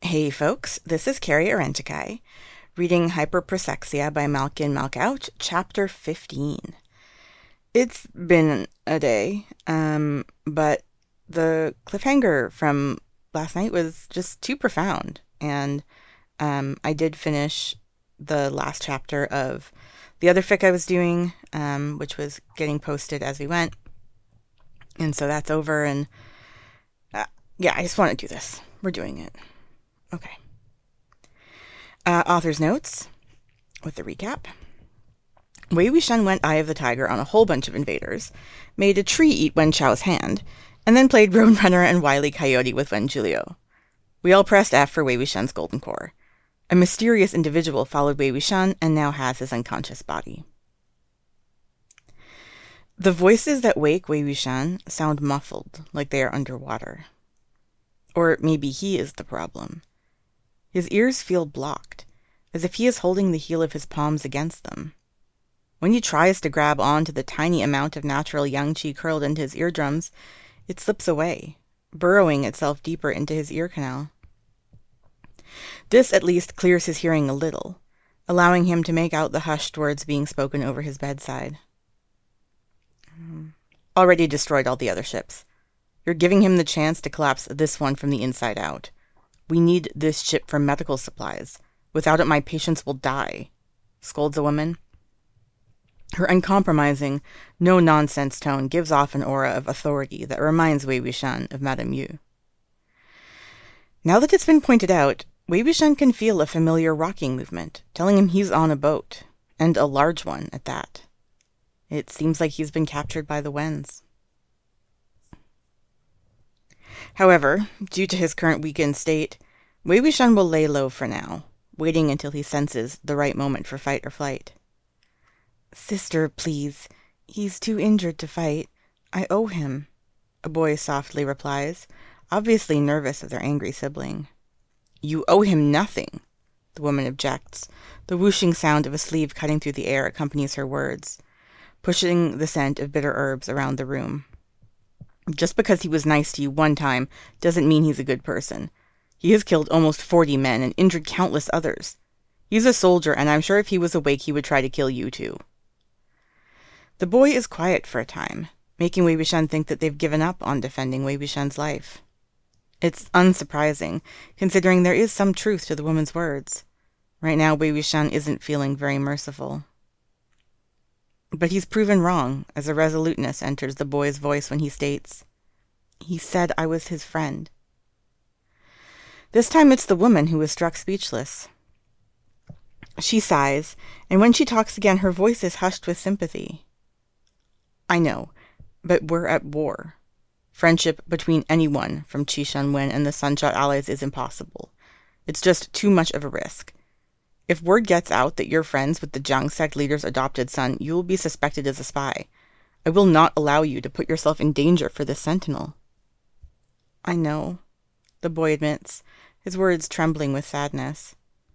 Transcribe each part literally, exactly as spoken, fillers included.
Hey folks, this is Carrie Arentikai, reading Hyperprosexia by Malkin Malkout, Chapter fifteen. It's been a day, um, but the cliffhanger from last night was just too profound, and um, I did finish the last chapter of the other fic I was doing, um, which was getting posted as we went, and so that's over, and uh, yeah, I just want to do this. We're doing it. Okay. Uh, author's notes with the recap. Wei Wuxian went Eye of the Tiger on a whole bunch of invaders, made a tree eat Wen Chao's hand, and then played Roadrunner and Wile E. Coyote with Wen Zhulio. We all pressed F for Wei Wuxian's golden core. A mysterious individual followed Wei Wuxian and now has his unconscious body. The voices that wake Wei Wuxian sound muffled, like they are underwater. Or maybe he is the problem. His ears feel blocked, as if he is holding the heel of his palms against them. When he tries to grab on to the tiny amount of natural yang qi curled into his eardrums, it slips away, burrowing itself deeper into his ear canal. This at least clears his hearing a little, allowing him to make out the hushed words being spoken over his bedside. Already destroyed all the other ships. You're giving him the chance to collapse this one from the inside out. We need this ship for medical supplies. Without it, my patients will die, scolds a woman. Her uncompromising, no-nonsense tone gives off an aura of authority that reminds Wei Wuxian of Madame Yu. Now that it's been pointed out, Wei Wuxian can feel a familiar rocking movement, telling him he's on a boat, and a large one at that. It seems like he's been captured by the Wens. However, due to his current weakened state, Wei Wuxian will lay low for now, waiting until he senses the right moment for fight or flight. Sister, please. He's too injured to fight. I owe him, a boy softly replies, obviously nervous of their angry sibling. You owe him nothing, the woman objects. The whooshing sound of a sleeve cutting through the air accompanies her words, pushing the scent of bitter herbs around the room. Just because he was nice to you one time doesn't mean he's a good person. He has killed almost forty men and injured countless others. He's a soldier, and I'm sure if he was awake he would try to kill you too. The boy is quiet for a time, making Wei Wuxian think that they've given up on defending Wei Wuxian's life. It's unsurprising, considering there is some truth to the woman's words. Right now, Wei Wuxian isn't feeling very merciful. But he's proven wrong, as a resoluteness enters the boy's voice when he states, "He said I was his friend." This time it's the woman who is struck speechless. She sighs, and when she talks again, her voice is hushed with sympathy. I know, but we're at war. Friendship between anyone from Qi Shanwen and the Sunshot allies is impossible. It's just too much of a risk. If word gets out that you're friends with the Jiang sect leader's adopted son, you will be suspected as a spy. I will not allow you to put yourself in danger for this sentinel. I know, the boy admits, his words trembling with sadness.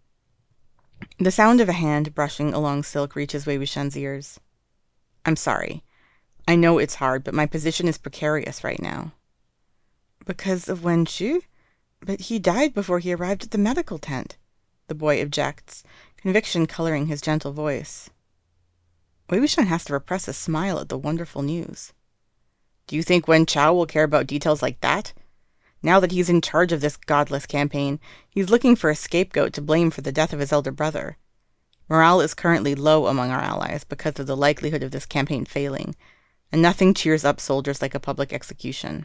The sound of a hand brushing along silk reaches Wei Wuxian's ears. I'm sorry. I know it's hard, but my position is precarious right now. Because of Wen Shu? But he died before he arrived at the medical tent, the boy objects, conviction coloring his gentle voice. Wei Wuxian has to repress a smile at the wonderful news. Do you think Wen Chao will care about details like that? Now that he's in charge of this godless campaign, he's looking for a scapegoat to blame for the death of his elder brother. Morale is currently low among our allies because of the likelihood of this campaign failing, and nothing cheers up soldiers like a public execution.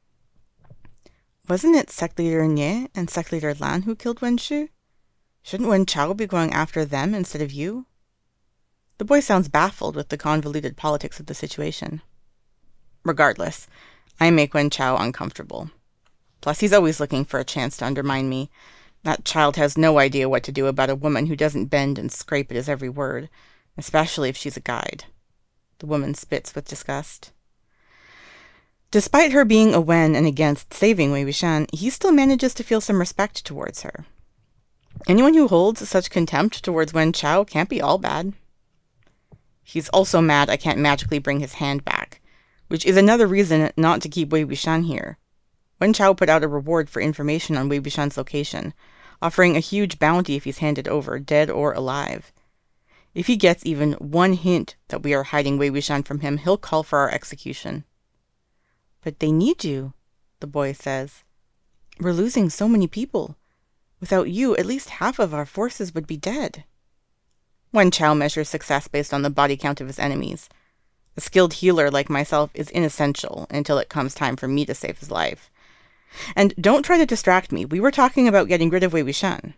Wasn't it Sect Leader Nie and Sect Leader Lan who killed Wen Shu? Shouldn't Wen Chao be going after them instead of you? The boy sounds baffled with the convoluted politics of the situation. Regardless, I make Wen Chao uncomfortable. Plus, he's always looking for a chance to undermine me. That child has no idea what to do about a woman who doesn't bend and scrape at his every word, especially if she's a guide. The woman spits with disgust. Despite her being a Wen and against saving Wei Wuxian, he still manages to feel some respect towards her. Anyone who holds such contempt towards Wen Chao can't be all bad. He's also mad I can't magically bring his hand back, which is another reason not to keep Wei Wuxian here. Wen Chao put out a reward for information on Wei Wuxian's location, offering a huge bounty if he's handed over, dead or alive. If he gets even one hint that we are hiding Wei Wuxian from him, he'll call for our execution. But they need you, the boy says. We're losing so many people. Without you, at least half of our forces would be dead. Wen Chao measures success based on the body count of his enemies. A skilled healer like myself is inessential until it comes time for me to save his life. And don't try to distract me. We were talking about getting rid of Wei Wuxian.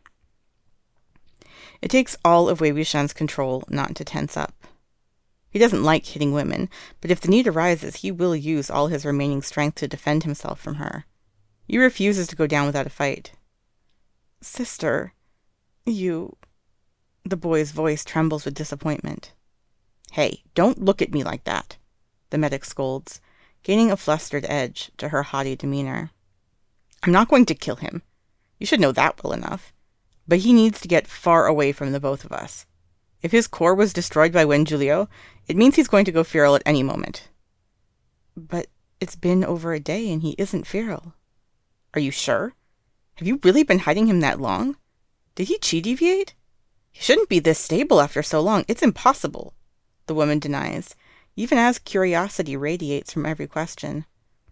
It takes all of Wei Wuxian's control not to tense up. He doesn't like hitting women, but if the need arises, he will use all his remaining strength to defend himself from her. He refuses to go down without a fight. Sister, you... The boy's voice trembles with disappointment. Hey, don't look at me like that, the medic scolds, gaining a flustered edge to her haughty demeanor. I'm not going to kill him. You should know that well enough. But he needs to get far away from the both of us. If his core was destroyed by Wen Zhiliu, it means he's going to go feral at any moment. But it's been over a day and he isn't feral. Are you sure? Have you really been hiding him that long? Did he chi deviate? He shouldn't be this stable after so long. It's impossible, the woman denies, even as curiosity radiates from every question.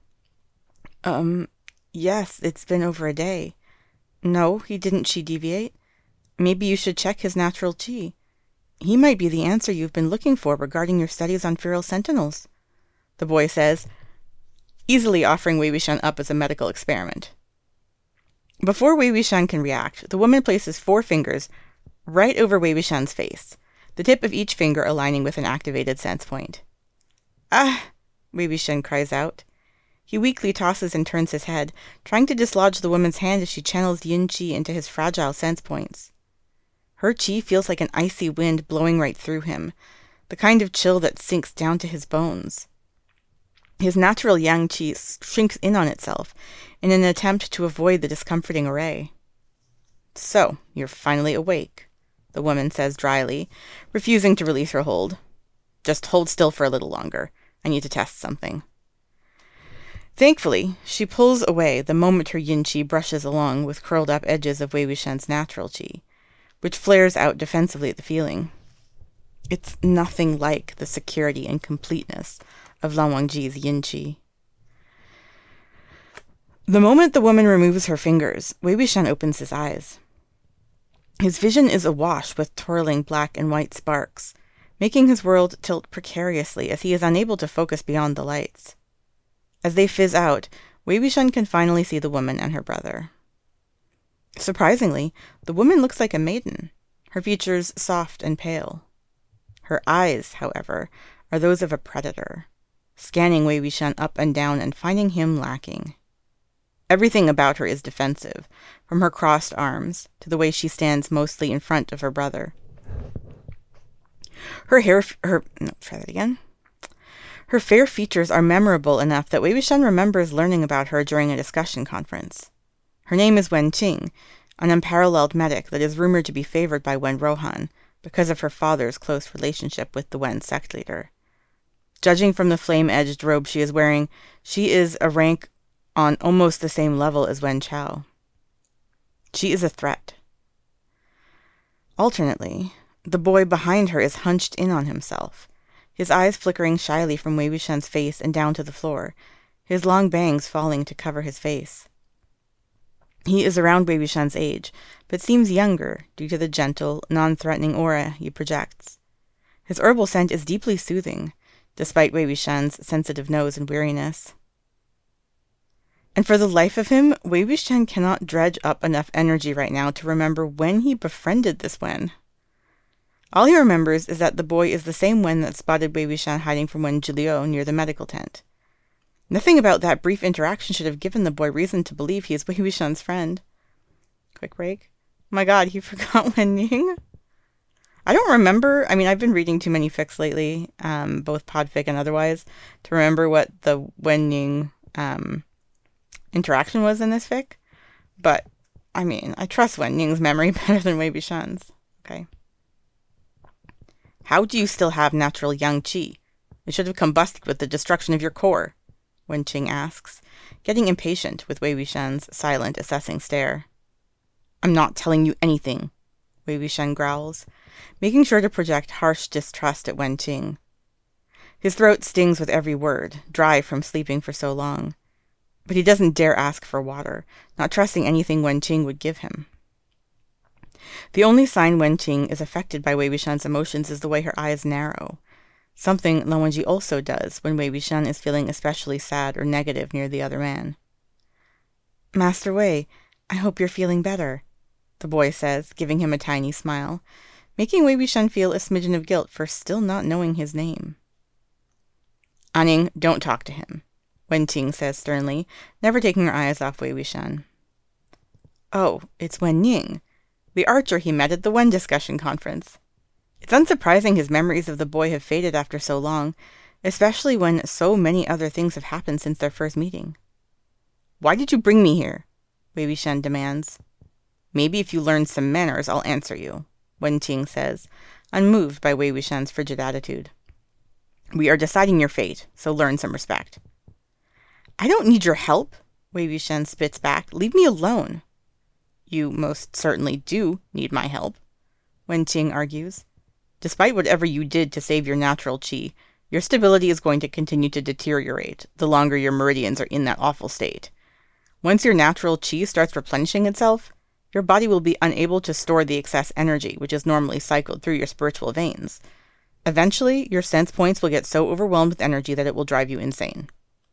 Um, yes, it's been over a day. No, he didn't chi deviate. Maybe you should check his natural chi. He might be the answer you've been looking for regarding your studies on feral sentinels, the boy says, easily offering Wei Wuxian up as a medical experiment. Before Wei Wuxian can react, the woman places four fingers right over Wei Wuxian's face, the tip of each finger aligning with an activated sense point. Ah! Wei Wuxian cries out. He weakly tosses and turns his head, trying to dislodge the woman's hand as she channels yin qi into his fragile sense points. Her qi feels like an icy wind blowing right through him, the kind of chill that sinks down to his bones. His natural yang qi shrinks in on itself in an attempt to avoid the discomforting array. So, you're finally awake, the woman says dryly, refusing to release her hold. Just hold still for a little longer. I need to test something. Thankfully, she pulls away the moment her yin qi brushes along with curled up edges of Wei Wuxian's natural qi, which flares out defensively at the feeling. It's nothing like the security and completeness of Lan Wangji's yin qi. The moment the woman removes her fingers, Wei Wuxian opens his eyes. His vision is awash with twirling black and white sparks, making his world tilt precariously as he is unable to focus beyond the lights. As they fizz out, Wei Wuxian can finally see the woman and her brother. Surprisingly, the woman looks like a maiden, her features soft and pale. Her eyes, however, are those of a predator, scanning Wei Wuxian up and down and finding him lacking. Everything about her is defensive, from her crossed arms to the way she stands mostly in front of her brother. Her hair, her, no, try that again. Her fair features are memorable enough that Wei Wuxian remembers learning about her during a discussion conference. Her name is Wen Qing, an unparalleled medic that is rumored to be favored by Wen Rohan because of her father's close relationship with the Wen sect leader. Judging from the flame-edged robe she is wearing, she is a rank on almost the same level as Wen Chao. She is a threat. Alternately, the boy behind her is hunched in on himself, his eyes flickering shyly from Wei Wuxian's face and down to the floor, his long bangs falling to cover his face. He is around Wei Wuxian's age, but seems younger due to the gentle, non-threatening aura he projects. His herbal scent is deeply soothing, despite Wei Wuxian's sensitive nose and weariness. And for the life of him, Wei Wuxian cannot dredge up enough energy right now to remember when he befriended this Wen. All he remembers is that the boy is the same Wen that spotted Wei Wuxian hiding from Wen Zhiliu near the medical tent. Nothing about that brief interaction should have given the boy reason to believe he is Wei Wuxian's friend. Quick break. Oh my god, he forgot Wen Ning? I don't remember. I mean, I've been reading too many fics lately, um, both podfic and otherwise, to remember what the Wen Ning um, interaction was in this fic. But, I mean, I trust Wen Ning's memory better than Wei Wuxian's. Okay. How do you still have natural yang qi? It should have combusted with the destruction of your core, Wen Qing asks, getting impatient with Wei Wuxian's silent, assessing stare. "I'm not telling you anything," Wei Wuxian growls, making sure to project harsh distrust at Wen Qing. His throat stings with every word, dry from sleeping for so long. But he doesn't dare ask for water, not trusting anything Wen Qing would give him. The only sign Wen Qing is affected by Wei Wuxian's emotions is the way her eyes narrow, something Lan Wangji also does when Wei Wuxian is feeling especially sad or negative near the other man. "Master Wei, I hope you're feeling better," the boy says, giving him a tiny smile, making Wei Wuxian feel a smidgen of guilt for still not knowing his name. "Anning, don't talk to him," Wen Qing says sternly, never taking her eyes off Wei Wuxian. Oh, it's Wen Ning, the archer he met at the Wen discussion conference. It's unsurprising his memories of the boy have faded after so long, especially when so many other things have happened since their first meeting. "Why did you bring me here?" Wei Wuxian demands. "Maybe if you learn some manners, I'll answer you," Wen Qing says, unmoved by Wei Wuxian's frigid attitude. "We are deciding your fate, so learn some respect." "I don't need your help," Wei Wuxian spits back. "Leave me alone." "You most certainly do need my help," Wen Qing argues. "Despite whatever you did to save your natural qi, your stability is going to continue to deteriorate the longer your meridians are in that awful state. Once your natural qi starts replenishing itself, your body will be unable to store the excess energy which is normally cycled through your spiritual veins. Eventually, your sense points will get so overwhelmed with energy that it will drive you insane."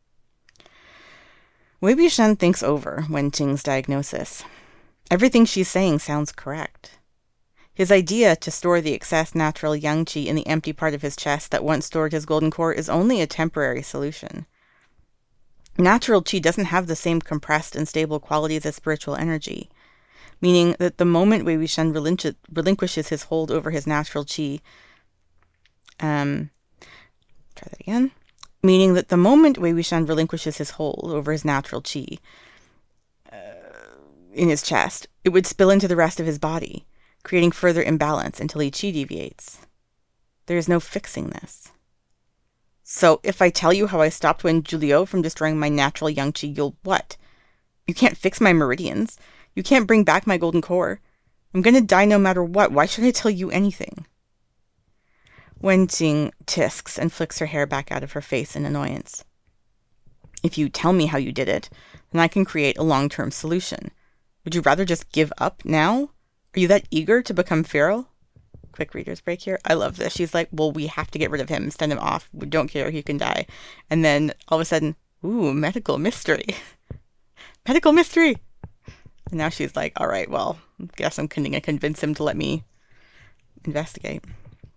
Wei Wuxian thinks over Wen Qing's diagnosis. Everything she's saying sounds correct. His idea to store the excess natural yang qi in the empty part of his chest that once stored his golden core is only a temporary solution. Natural qi doesn't have the same compressed and stable qualities as spiritual energy, meaning that the moment Wei Wuxian relinqu- relinquishes his hold over his natural qi, um, try that again, meaning that the moment Wei Wuxian relinquishes his hold over his natural qi uh, in his chest, it would spill into the rest of his body, creating further imbalance until he qi deviates. There is no fixing this. "So, if I tell you how I stopped Wen Zhuliu from destroying my natural yang qi, you'll what? You can't fix my meridians. You can't bring back my golden core. I'm gonna die no matter what. Why should I tell you anything?" Wen Qing tisks and flicks her hair back out of her face in annoyance. "If you tell me how you did it, then I can create a long-term solution. Would you rather just give up now? Are you that eager to become feral?" Quick reader's break here. I love this. She's like, "Well, we have to get rid of him, send him off. We don't care, he can die." And then all of a sudden, ooh, medical mystery. Medical mystery! And now she's like, all right, well, I guess I'm going to convince him to let me investigate.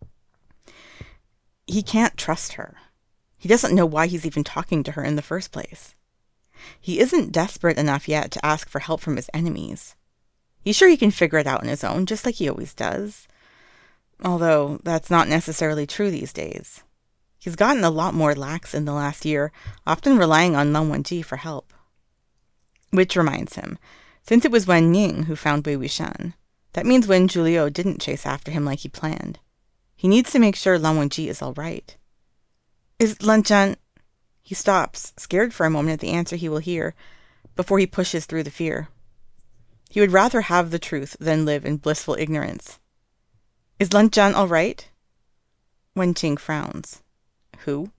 He can't trust her. He doesn't know why he's even talking to her in the first place. He isn't desperate enough yet to ask for help from his enemies. He's sure he can figure it out on his own, just like he always does. Although, that's not necessarily true these days. He's gotten a lot more lax in the last year, often relying on Lan Wangji for help. Which reminds him, since it was Wen Ning who found Wei Wuxian, that means Wen Zhuliu didn't chase after him like he planned. He needs to make sure Lan Wangji is all right. Is Lan Zhan... He stops, scared for a moment at the answer he will hear, before he pushes through the fear. He would rather have the truth than live in blissful ignorance. Is Lan Zhan all right? Wen Qing frowns. Who?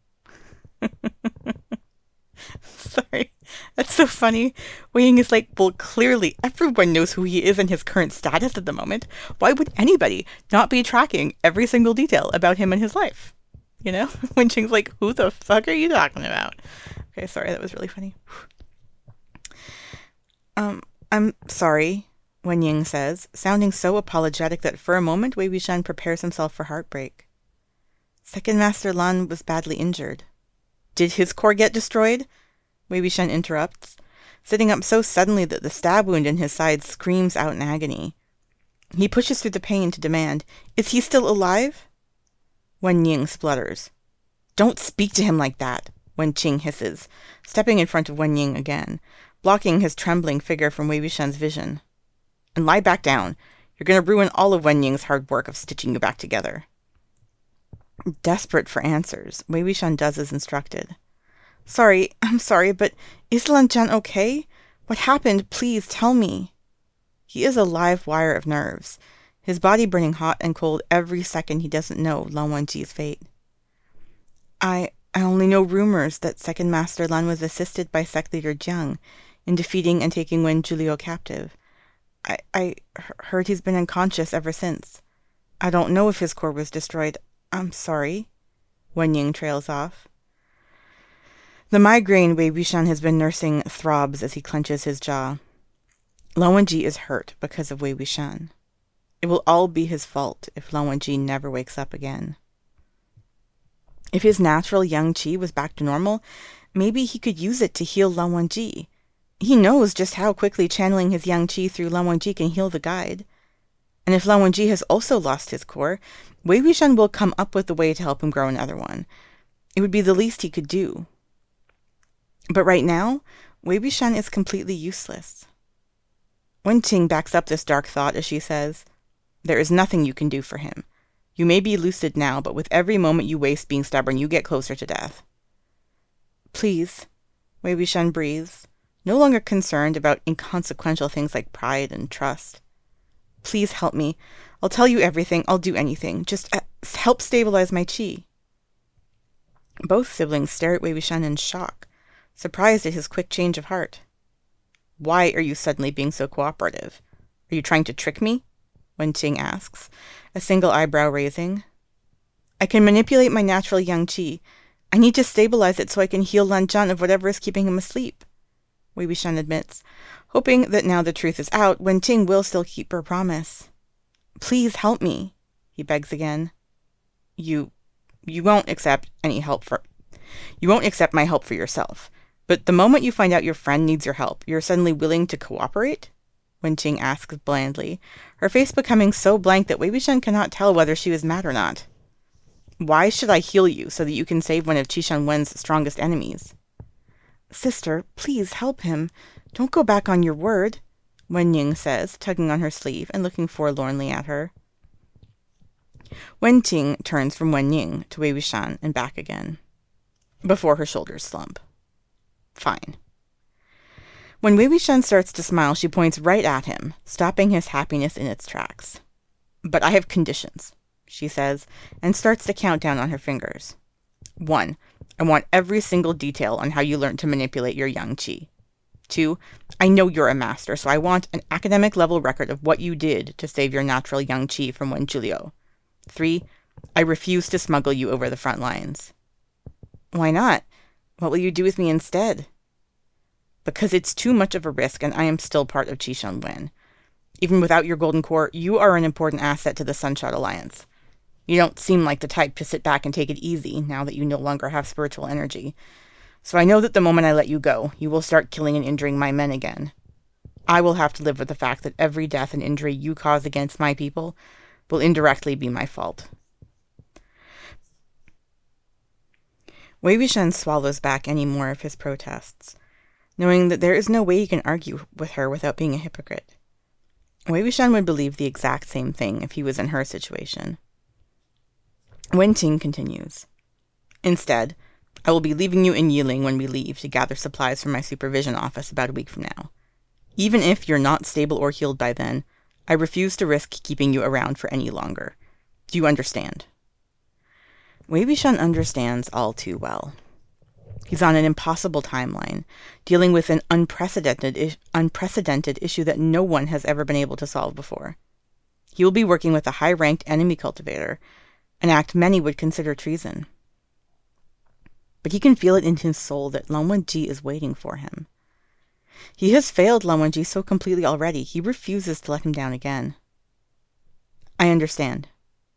Sorry, that's so funny. Wei Ying is like, well, clearly everyone knows who he is and his current status at the moment. Why would anybody not be tracking every single detail about him and his life? You know? Wen Qing's like, who the fuck are you talking about? Okay, sorry, that was really funny. Um, I'm sorry, Wen Ying says, sounding so apologetic that for a moment Wei Wuxian prepares himself for heartbreak. Second Master Lan was badly injured. Did his core get destroyed? Wei Wuxian interrupts, sitting up so suddenly that the stab wound in his side screams out in agony. He pushes through the pain to demand, is he still alive? Wen Ying splutters. Don't speak to him like that, Wen Qing hisses, stepping in front of Wen Ying again, blocking his trembling figure from Wei Wuxian's vision. And lie back down. You're going to ruin all of Wen Ying's hard work of stitching you back together. Desperate for answers, Wei Wuxian does as instructed. Sorry, I'm sorry, but is Lan Zhan okay? What happened? Please tell me. He is a live wire of nerves, his body burning hot and cold every second he doesn't know Lan Wangji's fate. I I only know rumors that Second Master Lan was assisted by sect leader Jiang in defeating and taking Wen Zhulio captive. I, I heard he's been unconscious ever since. I don't know if his core was destroyed. I'm sorry. Wen Ying trails off. The migraine Wei Wuxian has been nursing throbs as he clenches his jaw. Lan Wangji is hurt because of Wei Wuxian. It will all be his fault if Lan Wangji never wakes up again. If his natural yang qi was back to normal, maybe he could use it to heal Lan Wangji. He knows just how quickly channeling his yang qi through Lan Wangji can heal the guide. And if Lan Wangji has also lost his core, Wei Wuxian will come up with a way to help him grow another one. It would be the least he could do. But right now, Wei Wuxian is completely useless. Wen Qing backs up this dark thought as she says, "There is nothing you can do for him. You may be lucid now, but with every moment you waste being stubborn, you get closer to death." Please, Wei Wuxian breathes, no longer concerned about inconsequential things like pride and trust. Please help me. I'll tell you everything. I'll do anything. Just uh, help stabilize my qi. Both siblings stare at Wei Wuxian in shock, surprised at his quick change of heart. Why are you suddenly being so cooperative? Are you trying to trick me? Wen Qing asks, a single eyebrow raising. I can manipulate my natural yang qi. I need to stabilize it so I can heal Lan Zhan of whatever is keeping him asleep, Wei Wuxian admits, hoping that now the truth is out, Wen Qing will still keep her promise. Please help me, he begs again. You, you won't accept any help for, you won't accept my help for yourself. But the moment you find out your friend needs your help, you're suddenly willing to cooperate? Wen Qing asks blandly, her face becoming so blank that Wei Wuxian cannot tell whether she was mad or not. Why should I heal you so that you can save one of Qishan Wen's strongest enemies? Sister, please help him. Don't go back on your word, Wen Ying says, tugging on her sleeve and looking forlornly at her. Wen Qing turns from Wen Ying to Wei Wuxian and back again, before her shoulders slump. Fine. When Wei Wuxian starts to smile, she points right at him, stopping his happiness in its tracks. But I have conditions, she says, and starts to count down on her fingers. One, I want every single detail on how you learned to manipulate your yang qi. Two, I know you're a master, so I want an academic-level record of what you did to save your natural yang qi from Wen Zhulio. Three, I refuse to smuggle you over the front lines. Why not? What will you do with me instead? Because it's too much of a risk, and I am still part of Qishan Wen. Even without your golden core, you are an important asset to the Sunshot Alliance. You don't seem like the type to sit back and take it easy now that you no longer have spiritual energy. So I know that the moment I let you go, you will start killing and injuring my men again. I will have to live with the fact that every death and injury you cause against my people will indirectly be my fault. Wei Wuxian swallows back any more of his protests, knowing that there is no way he can argue with her without being a hypocrite. Wei Wuxian would believe the exact same thing if he was in her situation. Wen Qing continues. Instead, I will be leaving you in Yiling when we leave to gather supplies from my supervision office about a week from now. Even if you're not stable or healed by then, I refuse to risk keeping you around for any longer. Do you understand? Wei Wuxian understands all too well. He's on an impossible timeline, dealing with an unprecedented, is- unprecedented issue that no one has ever been able to solve before. He will be working with a high-ranked enemy cultivator, an act many would consider treason. But he can feel it in his soul that Lan Wangji is waiting for him. He has failed Lan Wangji so completely already, he refuses to let him down again. I understand.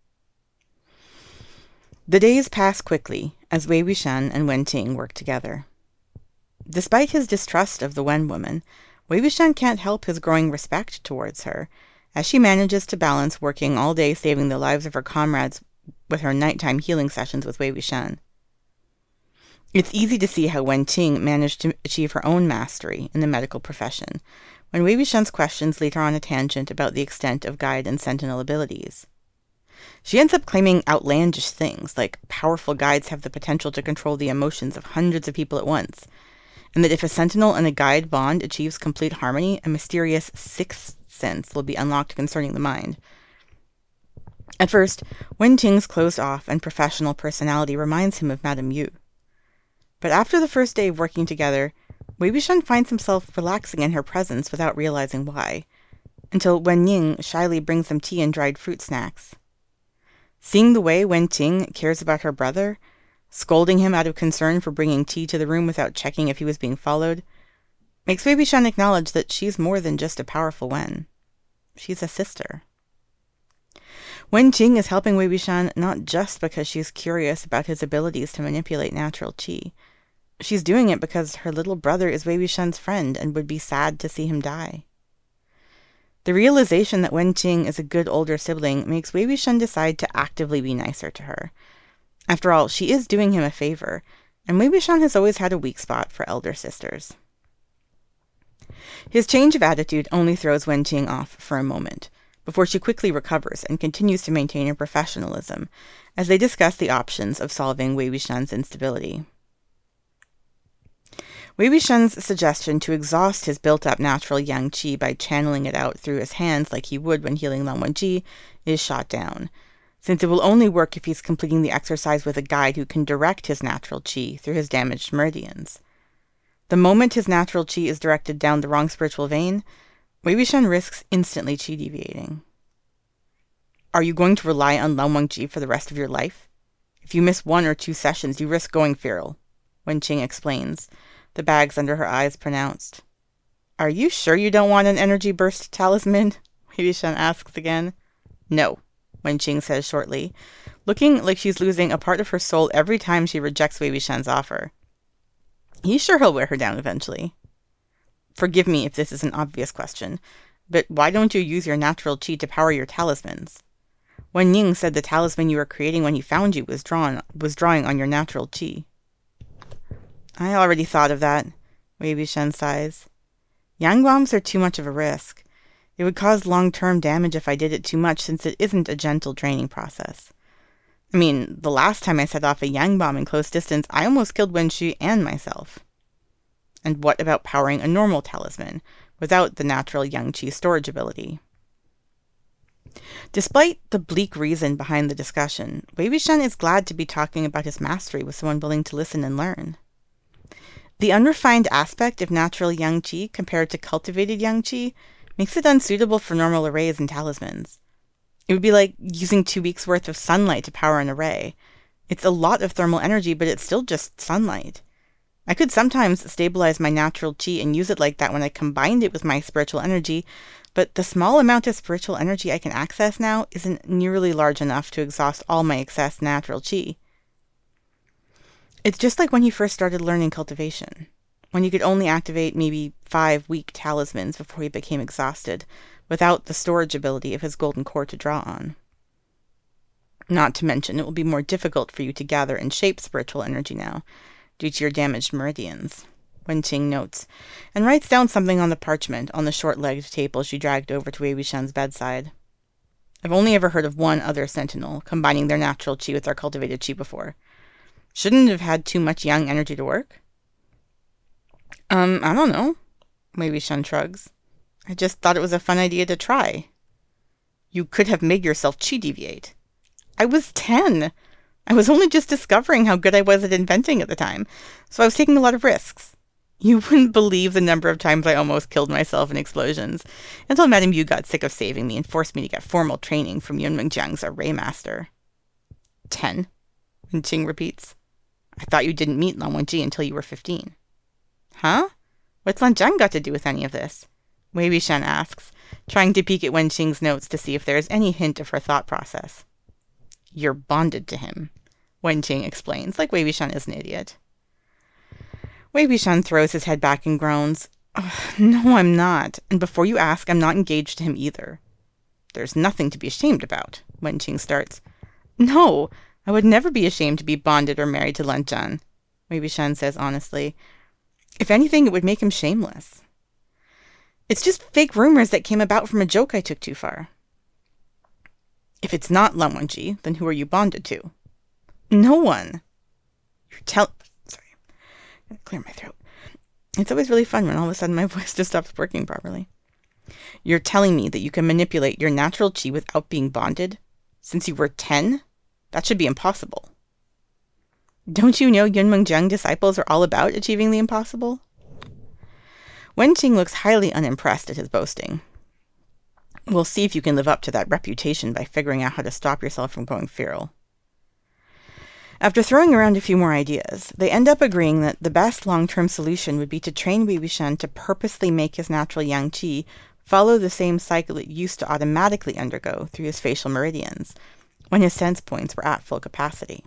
The days pass quickly as Wei Wuxian and Wen Qing work together. Despite his distrust of the Wen woman, Wei Wuxian can't help his growing respect towards her, as she manages to balance working all day saving the lives of her comrades with her nighttime healing sessions with Wei Wuxian. It's easy to see how Wen Qing managed to achieve her own mastery in the medical profession, when Wei Wuxian's questions lead her on a tangent about the extent of guide and sentinel abilities. She ends up claiming outlandish things, like powerful guides have the potential to control the emotions of hundreds of people at once, and that if a sentinel and a guide bond achieves complete harmony, a mysterious sixth sense will be unlocked concerning the mind. At first, Wen Qing's closed-off and professional personality reminds him of Madame Yu. But after the first day of working together, Wei Wuxian finds himself relaxing in her presence without realizing why, until Wen Ning shyly brings them tea and dried fruit snacks. Seeing the way Wen Qing cares about her brother, scolding him out of concern for bringing tea to the room without checking if he was being followed, makes Wei Wuxian acknowledge that she's more than just a powerful Wen. She's a sister. Wen Qing is helping Wei Wuxian not just because she's curious about his abilities to manipulate natural qi. She's doing it because her little brother is Wei Wuxian's friend and would be sad to see him die. The realization that Wen Qing is a good older sibling makes Wei Wuxian decide to actively be nicer to her. After all, she is doing him a favor, and Wei Wuxian has always had a weak spot for elder sisters. His change of attitude only throws Wen Qing off for a moment, before she quickly recovers and continues to maintain her professionalism, as they discuss the options of solving Wei Wuxian's instability. Wei Wuxian's suggestion to exhaust his built-up natural yang qi by channeling it out through his hands like he would when healing Lan Wangji is shot down, since it will only work if he's completing the exercise with a guide who can direct his natural qi through his damaged meridians. The moment his natural qi is directed down the wrong spiritual vein, Wei Wuxian risks instantly qi deviating. Are you going to rely on Lan Wangji for the rest of your life? If you miss one or two sessions, you risk going feral, Wen Qing explains, the bags under her eyes pronounced. Are you sure you don't want an energy burst talisman? Wei Wuxian asks again. No, Wen Qing says shortly, looking like she's losing a part of her soul every time she rejects Wei Wuxian's offer. He's sure he'll wear her down eventually. Forgive me if this is an obvious question, but why don't you use your natural qi to power your talismans? Wen Ning said the talisman you were creating when he found you was drawn was drawing on your natural qi. I already thought of that, Wei Wuxian sighs. Yang bombs are too much of a risk. It would cause long-term damage if I did it too much, since it isn't a gentle draining process. I mean, the last time I set off a yang bomb in close distance, I almost killed Wen Xu and myself. And what about powering a normal talisman, without the natural yang qi storage ability? Despite the bleak reason behind the discussion, Wei Wuxian is glad to be talking about his mastery with someone willing to listen and learn. The unrefined aspect of natural yang qi compared to cultivated yang qi makes it unsuitable for normal arrays and talismans. It would be like using two weeks' worth of sunlight to power an array. It's a lot of thermal energy, but it's still just sunlight. I could sometimes stabilize my natural qi and use it like that when I combined it with my spiritual energy, but the small amount of spiritual energy I can access now isn't nearly large enough to exhaust all my excess natural qi. It's just like when he first started learning cultivation, when he could only activate maybe five weak talismans before he became exhausted, without the storage ability of his golden core to draw on. Not to mention, it will be more difficult for you to gather and shape spiritual energy now, due to your damaged meridians, Wen Qing notes, and writes down something on the parchment on the short-legged table she dragged over to Wei Wuxian's bedside. I've only ever heard of one other sentinel combining their natural qi with their cultivated qi before. Shouldn't have had too much yang energy to work? Um, I don't know, Wei Wuxian shrugs. I just thought it was a fun idea to try. You could have made yourself qi deviate. I was ten. I was only just discovering how good I was at inventing at the time, so I was taking a lot of risks. You wouldn't believe the number of times I almost killed myself in explosions, until Madame Yu got sick of saving me and forced me to get formal training from Yunmeng Jiang's array master. Ten, Wen Qing repeats. I thought you didn't meet Lan Wangji until you were fifteen. Huh? What's Lan Zhang got to do with any of this? Wei Wuxian asks, trying to peek at Wen Qing's notes to see if there is any hint of her thought process. You're bonded to him, Wen Qing explains, like Wei Wuxian is an idiot. Wei Wuxian throws his head back and groans. No, I'm not. And before you ask, I'm not engaged to him either. There's nothing to be ashamed about, Wen Qing starts. No, I would never be ashamed to be bonded or married to Lan Zhan, Wei Wuxian says honestly. If anything, it would make him shameless. It's just fake rumors that came about from a joke I took too far. If it's not Lan Wangji, then who are you bonded to? No one. You're tell- Sorry. I'm gonna clear my throat. It's always really fun when all of a sudden my voice just stops working properly. You're telling me that you can manipulate your natural chi without being bonded? Since you were ten? That should be impossible. Don't you know Yunmengjiang disciples are all about achieving the impossible? Wenqing looks highly unimpressed at his boasting. We'll see if you can live up to that reputation by figuring out how to stop yourself from going feral. After throwing around a few more ideas, they end up agreeing that the best long-term solution would be to train Wei Wuxian to purposely make his natural yang qi follow the same cycle it used to automatically undergo through his facial meridians, when his sense points were at full capacity.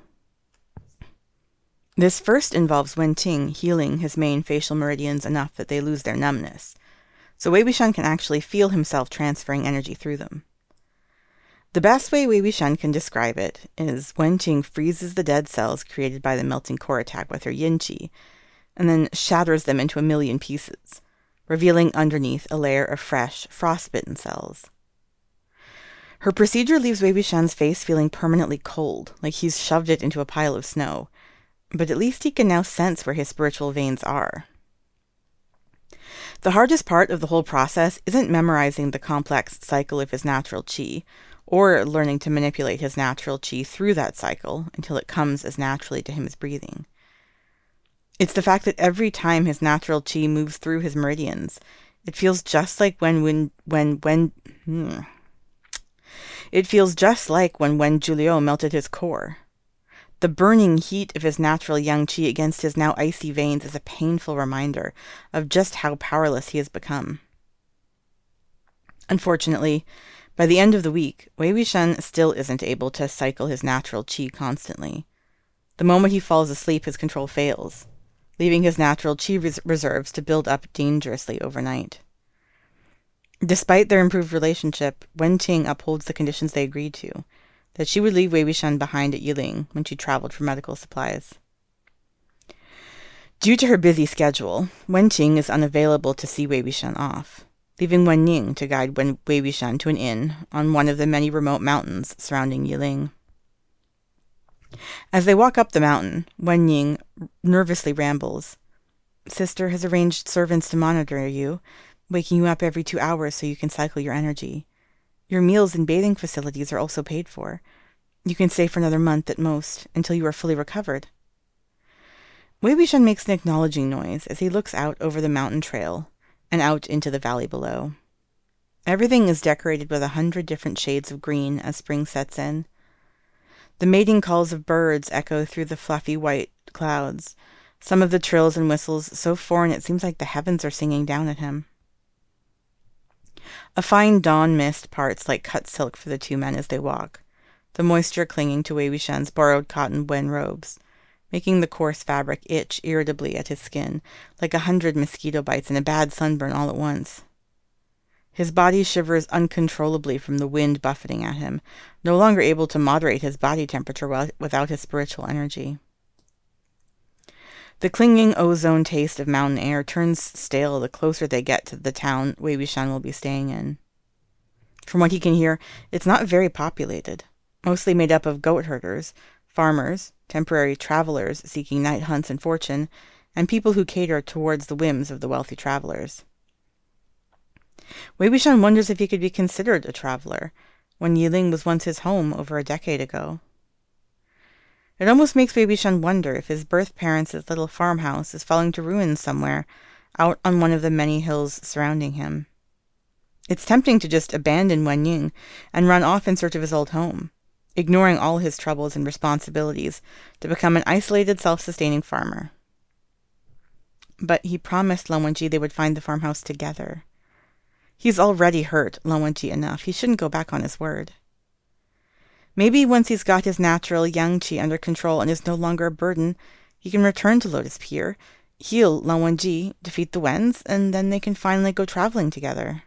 This first involves Wenqing healing his main facial meridians enough that they lose their numbness, so Wei Wuxian can actually feel himself transferring energy through them. The best way Wei Wuxian can describe it is Wenqing freezes the dead cells created by the melting core attack with her yin qi, and then shatters them into a million pieces, revealing underneath a layer of fresh, frostbitten cells. Her procedure leaves Wei Wuxian's face feeling permanently cold, like he's shoved it into a pile of snow, but at least he can now sense where his spiritual veins are. The hardest part of the whole process isn't memorizing the complex cycle of his natural qi, or learning to manipulate his natural qi through that cycle until it comes as naturally to him as breathing. It's the fact that every time his natural qi moves through his meridians, it feels just like when when when when hmm. It feels just like when when Zhuliu melted his core. The burning heat of his natural yang qi against his now icy veins is a painful reminder of just how powerless he has become. Unfortunately, by the end of the week, Wei Wuxian still isn't able to cycle his natural qi constantly. The moment he falls asleep, his control fails, leaving his natural qi res- reserves to build up dangerously overnight. Despite their improved relationship, Wenqing upholds the conditions they agreed to, that she would leave Wei Wuxian behind at Yiling when she traveled for medical supplies. Due to her busy schedule, Wenqing is unavailable to see Wei Wuxian off, leaving Wen Ning to guide Wei Wuxian to an inn on one of the many remote mountains surrounding Yiling. As they walk up the mountain, Wen Ning nervously rambles. Sister has arranged servants to monitor you, waking you up every two hours so you can cycle your energy. Your meals and bathing facilities are also paid for. You can stay for another month at most, until you are fully recovered. Wei Wuxian makes an acknowledging noise as he looks out over the mountain trail and out into the valley below. Everything is decorated with a hundred different shades of green as spring sets in. The mating calls of birds echo through the fluffy white clouds, some of the trills and whistles so foreign it seems like the heavens are singing down at him. A fine dawn mist parts like cut silk for the two men as they walk, the moisture clinging to Wei Wuxian's borrowed cotton wen robes, making the coarse fabric itch irritably at his skin, like a hundred mosquito bites and a bad sunburn all at once. His body shivers uncontrollably from the wind buffeting at him, no longer able to moderate his body temperature without his spiritual energy. The clinging ozone taste of mountain air turns stale the closer they get to the town Wei Wuxian will be staying in. From what he can hear, it's not very populated, mostly made up of goat herders, farmers, temporary travelers seeking night hunts and fortune, and people who cater towards the whims of the wealthy travelers. Wei Wuxian wonders if he could be considered a traveler, when Yiling was once his home over a decade ago. It almost makes Wei Wuxian wonder if his birth parents' little farmhouse is falling to ruins somewhere, out on one of the many hills surrounding him. It's tempting to just abandon Wen Ying and run off in search of his old home, ignoring all his troubles and responsibilities to become an isolated, self-sustaining farmer. But he promised Lan Wangji they would find the farmhouse together. He's already hurt Lan Wangji enough. He shouldn't go back on his word. Maybe once he's got his natural yang qi under control and is no longer a burden, he can return to Lotus Pier, heal Lan Wangji, defeat the Wens, and then they can finally go traveling together.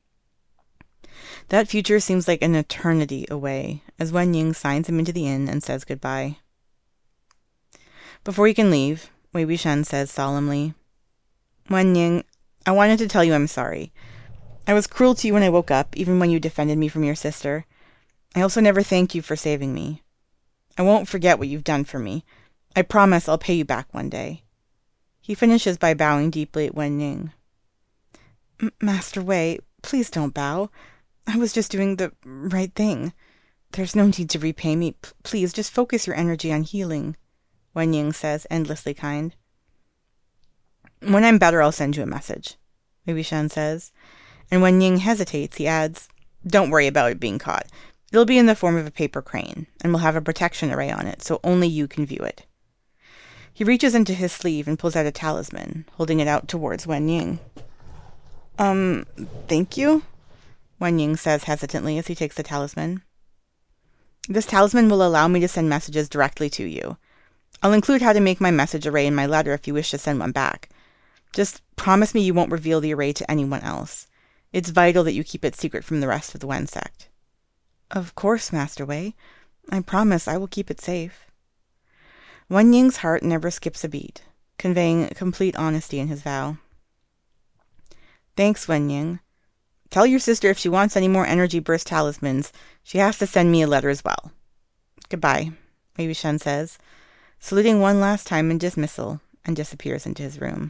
That future seems like an eternity away, as Wen Ying signs him into the inn and says goodbye. Before he can leave, Wei Wuxian says solemnly, "Wen Ying, I wanted to tell you I'm sorry. I was cruel to you when I woke up, even when you defended me from your sister. I also never thank you for saving me. I won't forget what you've done for me. I promise I'll pay you back one day. He finishes by bowing deeply at Wen Ning. Master Wei, please don't bow. I was just doing the right thing. There's no need to repay me. P- please, just focus your energy on healing, Wen Ying says, endlessly kind. When I'm better, I'll send you a message, Wei Wuxian says. And when Ying hesitates, he adds, don't worry about it being caught. It'll be in the form of a paper crane, and we'll have a protection array on it, so only you can view it. He reaches into his sleeve and pulls out a talisman, holding it out towards Wen Ying. Um, thank you, Wen Ying says hesitantly as he takes the talisman. This talisman will allow me to send messages directly to you. I'll include how to make my message array in my letter if you wish to send one back. Just promise me you won't reveal the array to anyone else. It's vital that you keep it secret from the rest of the Wen sect. Of course, Master Wei. I promise I will keep it safe. Wen Ying's heart never skips a beat, conveying complete honesty in his vow. Thanks, Wen Ying. Tell your sister if she wants any more energy burst talismans, she has to send me a letter as well. Goodbye, Wei Wuxian says, saluting one last time in dismissal, and disappears into his room.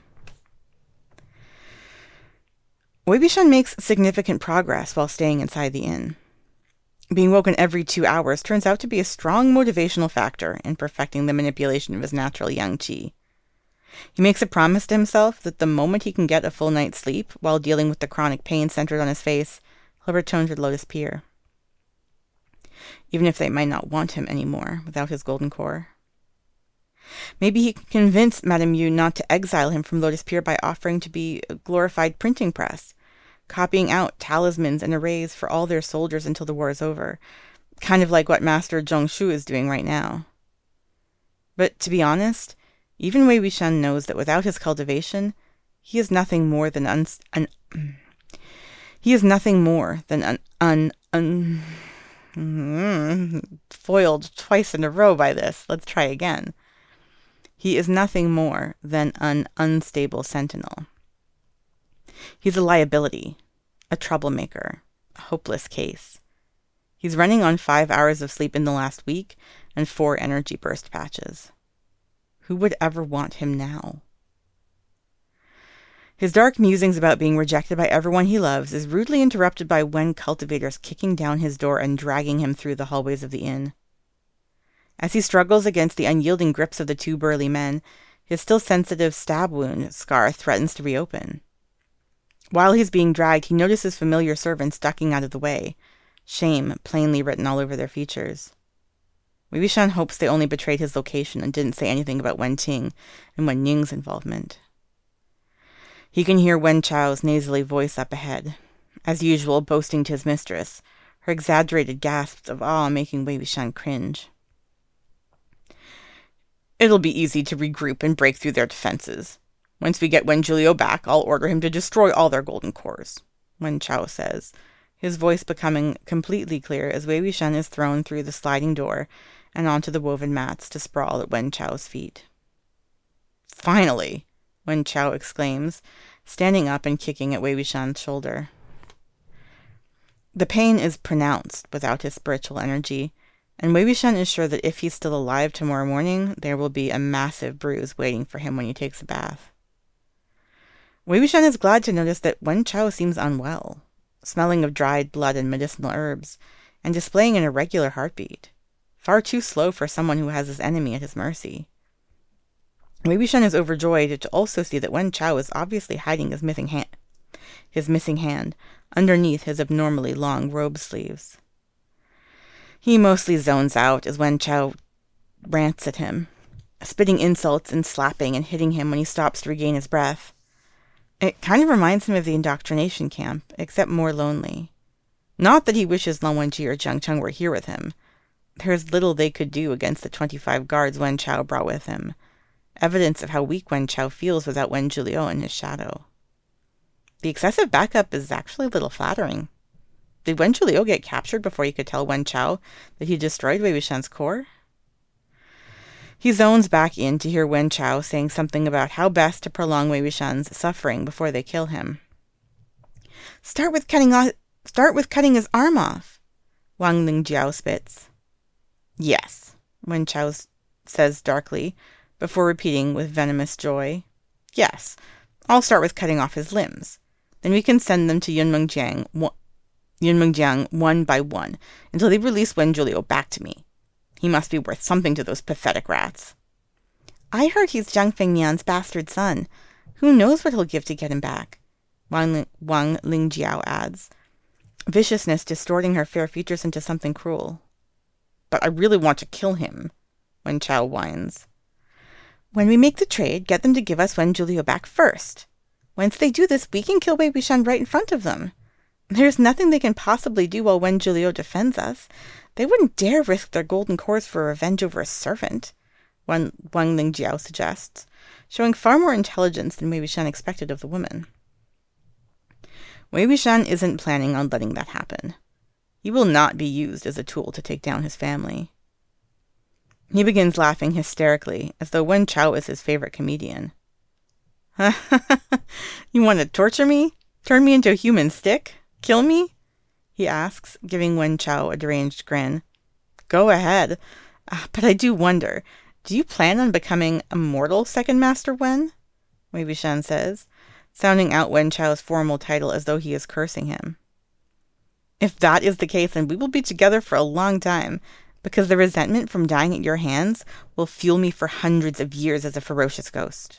Wei Wuxian makes significant progress while staying inside the inn. Being woken every two hours turns out to be a strong motivational factor in perfecting the manipulation of his natural yang qi. He makes a promise to himself that the moment he can get a full night's sleep while dealing with the chronic pain centered on his face, he'll return to Lotus Pier. Even if they might not want him anymore without his golden core. Maybe he can convince Madame Yu not to exile him from Lotus Pier by offering to be a glorified printing press, copying out talismans and arrays for all their soldiers until the war is over, kind of like what Master Zhongshu is doing right now. But to be honest, even Wei Wuxian knows that without his cultivation, he is nothing more than un, un he is nothing more than an un, un, mm, foiled twice in a row by this. Let's try again. He is nothing more than an unstable sentinel. He's a liability, a troublemaker, a hopeless case. He's running on five hours of sleep in the last week and four energy burst patches. Who would ever want him now? His dark musings about being rejected by everyone he loves is rudely interrupted by Wen cultivators kicking down his door and dragging him through the hallways of the inn. As he struggles against the unyielding grips of the two burly men, his still sensitive stab wound scar threatens to reopen. While he's being dragged, he notices familiar servants ducking out of the way, shame plainly written all over their features. Wei Wuxian hopes they only betrayed his location and didn't say anything about Wen Ting and Wen Ying's involvement. He can hear Wen Chao's nasally voice up ahead, as usual boasting to his mistress, her exaggerated gasps of awe making Wei Wuxian cringe. It'll be easy to regroup and break through their defenses. Once we get Wen Zhulio back, I'll order him to destroy all their golden cores, Wen Chao says, his voice becoming completely clear as Wei Wuxian is thrown through the sliding door and onto the woven mats to sprawl at Wen Chao's feet. Finally, Wen Chao exclaims, standing up and kicking at Wei Wuxian's shoulder. The pain is pronounced without his spiritual energy, and Wei Wuxian is sure that if he's still alive tomorrow morning, there will be a massive bruise waiting for him when he takes a bath. Wei Wuxian is glad to notice that Wen Chao seems unwell, smelling of dried blood and medicinal herbs, and displaying an irregular heartbeat, far too slow for someone who has his enemy at his mercy. Wei Wuxian is overjoyed to also see that Wen Chao is obviously hiding his missing hand, his missing hand underneath his abnormally long robe sleeves. He mostly zones out as Wen Chao rants at him, spitting insults and slapping and hitting him when he stops to regain his breath. It kind of reminds him of the indoctrination camp, except more lonely. Not that he wishes Lan Wangji or Jiang Cheng were here with him. There's little they could do against the twenty-five guards Wen Chao brought with him, evidence of how weak Wen Chao feels without Wen Zhulio in his shadow. The excessive backup is actually a little flattering. Did Wen Zhulio get captured before he could tell Wen Chao that he destroyed Wei Wuxian's core? He zones back in to hear Wen Chao saying something about how best to prolong Wei Wuxian's suffering before they kill him. Start with cutting off, start with cutting his arm off, Wang Lingjiao spits. Yes, Wen Chao says darkly, before repeating with venomous joy. Yes, I'll start with cutting off his limbs. Then we can send them to Yunmengjiang, Yunmengjiang one by one, until they release Wen Zhuliu back to me. He must be worth something to those pathetic rats. I heard he's Jiang Fengnian's bastard son. Who knows what he'll give to get him back? Wang, Wang Lingjiao adds, viciousness distorting her fair features into something cruel. But I really want to kill him, Wen Chao whines. When we make the trade, get them to give us Wen Zhuliu back first. Once they do this, we can kill Wei Wuxian right in front of them. There's nothing they can possibly do while Wen Zhuliu defends us. They wouldn't dare risk their golden cores for revenge over a servant, Wang Lingjiao suggests, showing far more intelligence than Wei Wuxian expected of the woman. Wei Wuxian isn't planning on letting that happen. He will not be used as a tool to take down his family. He begins laughing hysterically, as though Wen Chao is his favorite comedian. You want to torture me? Turn me into a human stick? Kill me? He asks, giving Wen Chao a deranged grin. Go ahead. Uh, but I do wonder, do you plan on becoming immortal Second Master Wen? Wei Wuxian says, sounding out Wen Chao's formal title as though he is cursing him. If that is the case, then we will be together for a long time, because the resentment from dying at your hands will fuel me for hundreds of years as a ferocious ghost.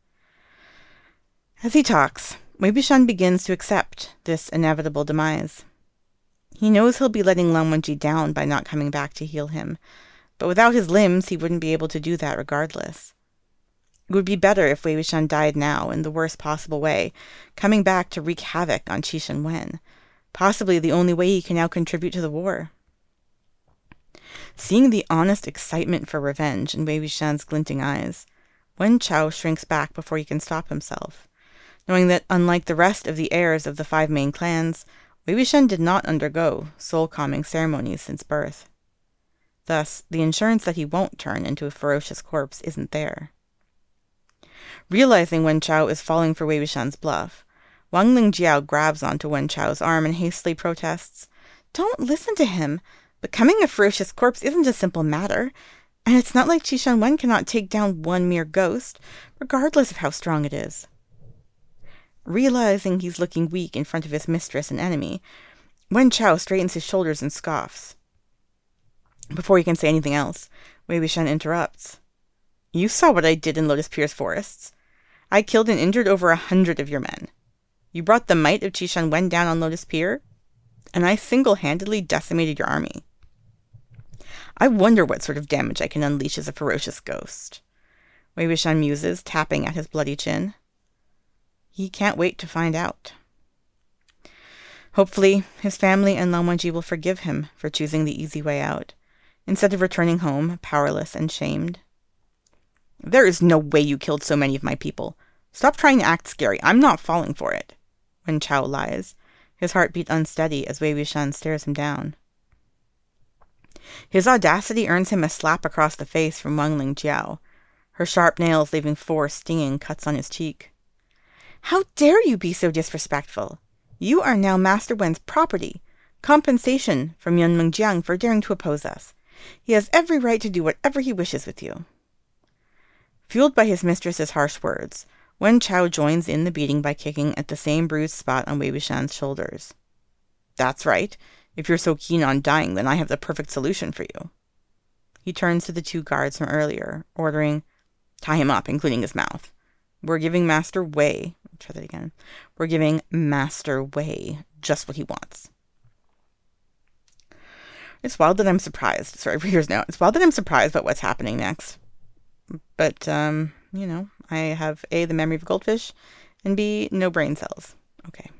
As he talks, Wei Wuxian begins to accept this inevitable demise. He knows he'll be letting Lan Wangji down by not coming back to heal him, but without his limbs, he wouldn't be able to do that regardless. It would be better if Wei Wuxian died now in the worst possible way, coming back to wreak havoc on Qi Shen Wen, possibly the only way he can now contribute to the war. Seeing the honest excitement for revenge in Wei Wuxian's glinting eyes, Wen Chao shrinks back before he can stop himself, knowing that unlike the rest of the heirs of the five main clans, Wei Wuxian did not undergo soul-calming ceremonies since birth. Thus, the insurance that he won't turn into a ferocious corpse isn't there. Realizing Wen Chao is falling for Wei Wuxian's bluff, Wang Lingjiao grabs onto Wen Chao's arm and hastily protests, Don't listen to him. Becoming a ferocious corpse isn't a simple matter, and it's not like Qi Shen Wen cannot take down one mere ghost, regardless of how strong it is. Realizing he's looking weak in front of his mistress and enemy, Wen Chao straightens his shoulders and scoffs. Before he can say anything else, Wei Wuxian interrupts. You saw what I did in Lotus Pier's forests. I killed and injured over a hundred of your men. You brought the might of Qi Shen Wen down on Lotus Pier, and I single-handedly decimated your army. I wonder what sort of damage I can unleash as a ferocious ghost. Wei Wuxian muses, tapping at his bloody chin. He can't wait to find out. Hopefully, his family and Lan Wangji will forgive him for choosing the easy way out, instead of returning home powerless and shamed. There is no way you killed so many of my people. Stop trying to act scary. I'm not falling for it. Wen Chao lies, his heartbeat unsteady as Wei Wuxian stares him down. His audacity earns him a slap across the face from Wang Lingjiao, her sharp nails leaving four stinging cuts on his cheek. How dare you be so disrespectful? You are now Master Wen's property, compensation from Yunmengjiang for daring to oppose us. He has every right to do whatever he wishes with you. Fueled by his mistress's harsh words, Wen Chao joins in the beating by kicking at the same bruised spot on Wei Wuxian's shoulders. That's right. If you're so keen on dying, then I have the perfect solution for you. He turns to the two guards from earlier, ordering, Tie him up, including his mouth. We're giving Master Wei, try that again. We're giving Master Wei just what he wants. It's wild that I'm surprised. Sorry, readers now. It's wild that I'm surprised about what's happening next. But, um, you know, I have A, the memory of a goldfish, and B, no brain cells. Okay.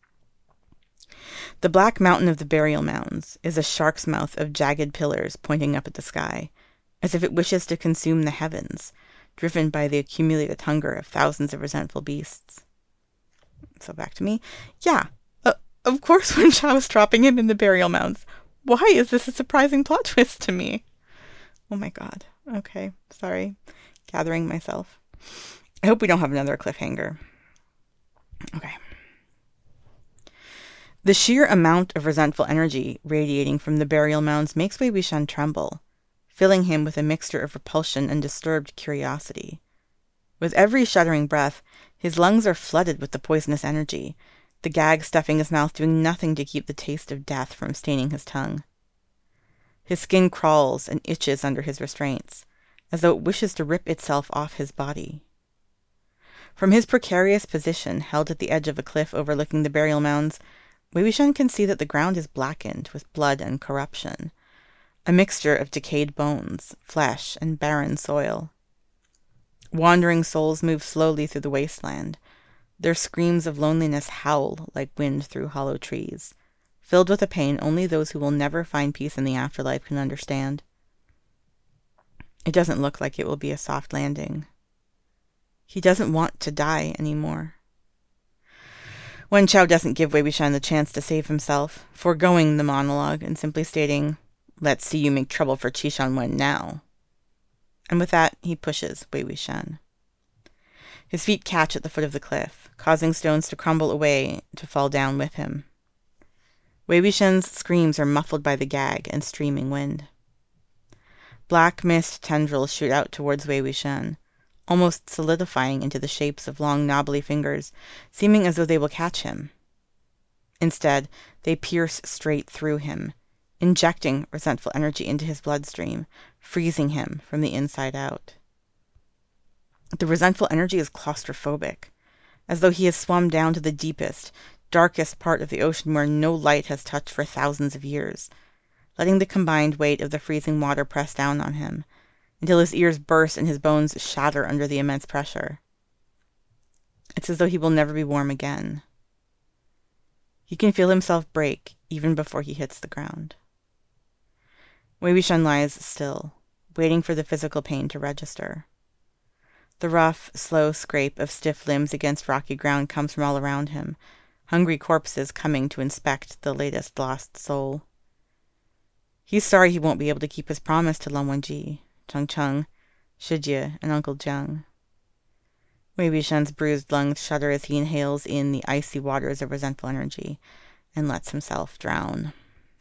The black mountain of the burial mounds is a shark's mouth of jagged pillars pointing up at the sky, as if it wishes to consume the heavens, driven by the accumulated hunger of thousands of resentful beasts. So back to me. Yeah, uh, of course Wen Chao was dropping him in the burial mounds. Why is this a surprising plot twist to me? Oh my god. Okay, sorry. Gathering myself. I hope we don't have another cliffhanger. Okay. The sheer amount of resentful energy radiating from the burial mounds makes Wei Wuxian tremble, filling him with a mixture of repulsion and disturbed curiosity. With every shuddering breath, his lungs are flooded with the poisonous energy, the gag stuffing his mouth doing nothing to keep the taste of death from staining his tongue. His skin crawls and itches under his restraints, as though it wishes to rip itself off his body. From his precarious position, held at the edge of a cliff overlooking the burial mounds, Wei Wuxian can see that the ground is blackened with blood and corruption, a mixture of decayed bones, flesh, and barren soil. Wandering souls move slowly through the wasteland. Their screams of loneliness howl like wind through hollow trees, filled with a pain only those who will never find peace in the afterlife can understand. It doesn't look like it will be a soft landing. He doesn't want to die anymore. Wen Chao doesn't give Wei Wuxian the chance to save himself, foregoing the monologue and simply stating, "Let's see you make trouble for Qishan Wen now." And with that, he pushes Wei Wuxian. His feet catch at the foot of the cliff, causing stones to crumble away to fall down with him. Wei Wuxian's screams are muffled by the gag and streaming wind. Black mist tendrils shoot out towards Wei Wuxian, almost solidifying into the shapes of long knobbly fingers, seeming as though they will catch him. Instead, they pierce straight through him, injecting resentful energy into his bloodstream, freezing him from the inside out. The resentful energy is claustrophobic, as though he has swum down to the deepest, darkest part of the ocean where no light has touched for thousands of years, letting the combined weight of the freezing water press down on him, until his ears burst and his bones shatter under the immense pressure. It's as though he will never be warm again. He can feel himself break even before he hits the ground. Wei Wuxian lies still, waiting for the physical pain to register. The rough, slow scrape of stiff limbs against rocky ground comes from all around him, hungry corpses coming to inspect the latest lost soul. He's sorry he won't be able to keep his promise to Lan Wangji, Cheng Cheng, Shijie, and Uncle Jiang. Wei Wuxian's bruised lungs shudder as he inhales in the icy waters of resentful energy and lets himself drown.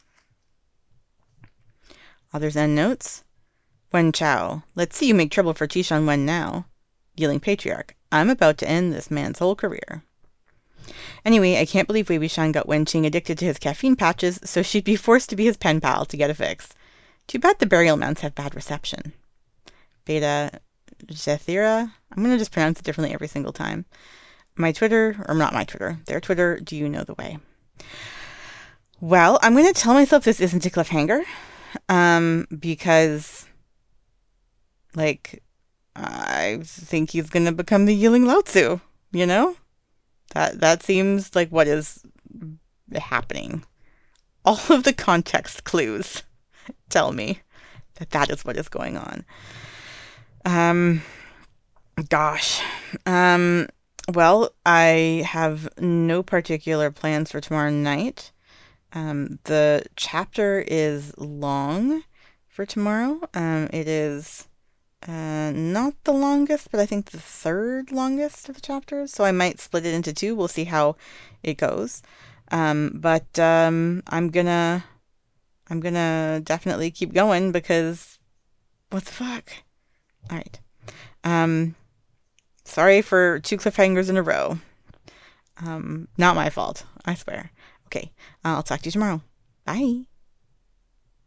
Author's endnotes. Wen Chao, let's see you make trouble for Qishan Wen now. Yielding Patriarch, I'm about to end this man's whole career. Anyway, I can't believe Wei Wuxian got Wen Qing addicted to his caffeine patches, so she'd be forced to be his pen pal to get a fix. Too bad the burial mounds have bad reception. Beta Zethira? I'm going to just pronounce it differently every single time. My Twitter, or not my Twitter, their Twitter, do you know the way? Well, I'm going to tell myself this isn't a cliffhanger, um, because, like, I think he's going to become the Yiling Lao Tzu, you know? That that seems like what is happening. All of the context clues tell me that that is what is going on. Um, gosh. Um, well, I have no particular plans for tomorrow night. Um, the chapter is long for tomorrow. Um, it is Uh, not the longest, but I think the third longest of the chapters. So I might split it into two. We'll see how it goes. Um, but um, I'm gonna, I'm gonna definitely keep going because, what the fuck? All right. Um, sorry for two cliffhangers in a row. Um, not my fault, I swear. Okay, I'll talk to you tomorrow. Bye.